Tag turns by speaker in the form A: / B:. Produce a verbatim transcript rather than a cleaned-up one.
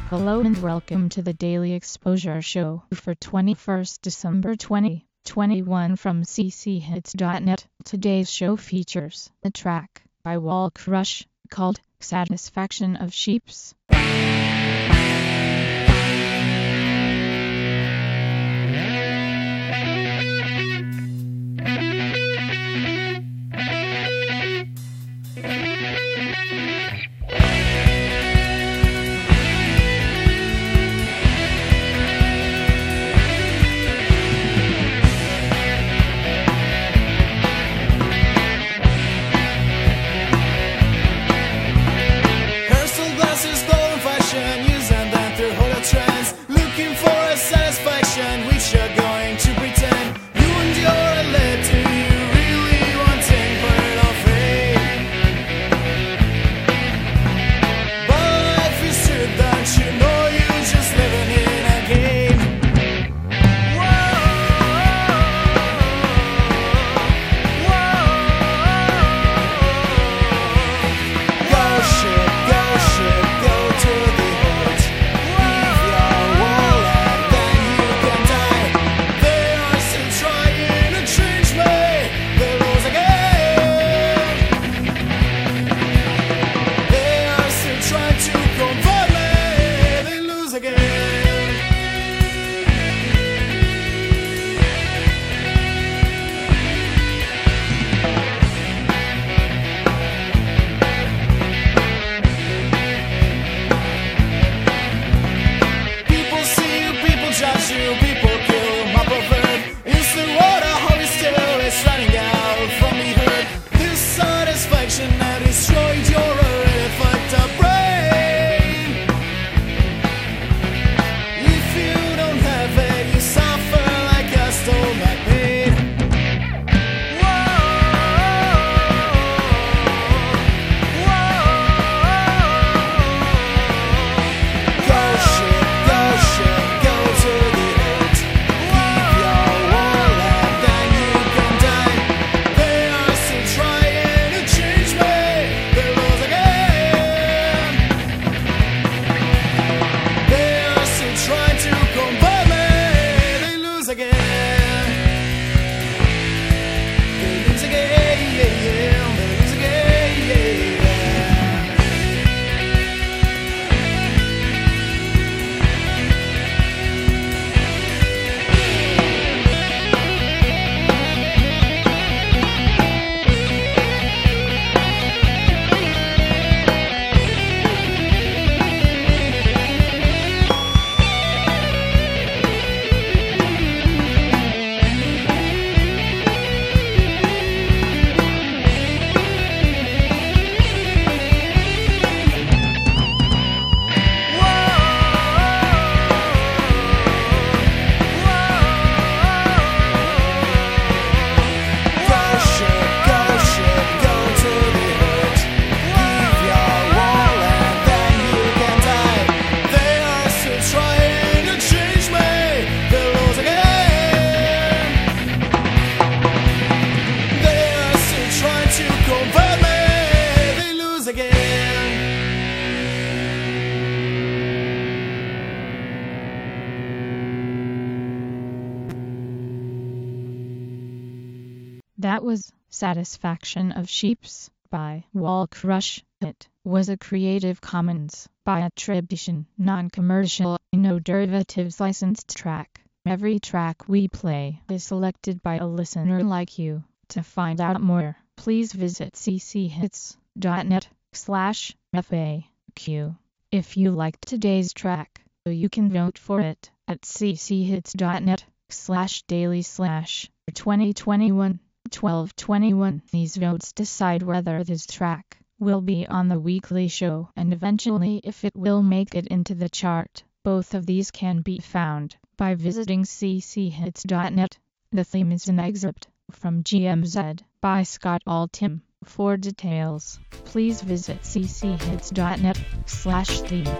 A: Hello and welcome to the Daily Exposure Show for twenty-first December twenty twenty-one from c c hits dot net. Today's show features a track by Wall Crush called Satisfaction of Sheeps. That was Satisfaction of Sheeps by Wall Crush. It was a Creative Commons by attribution, non-commercial, no derivatives licensed track. Every track we play is selected by a listener like you. To find out more, please visit c c hits dot net slash F A Q. If you liked today's track, you can vote for it at c c hits dot net slash daily slash twenty twenty-one. twelve twenty-one. These votes decide whether this track will be on the weekly show and eventually if it will make it into the chart. Both of these can be found by visiting c c hits dot net. The theme is an excerpt from G M Z by Scott Altham. For details, please visit c c hits dot net slash theme.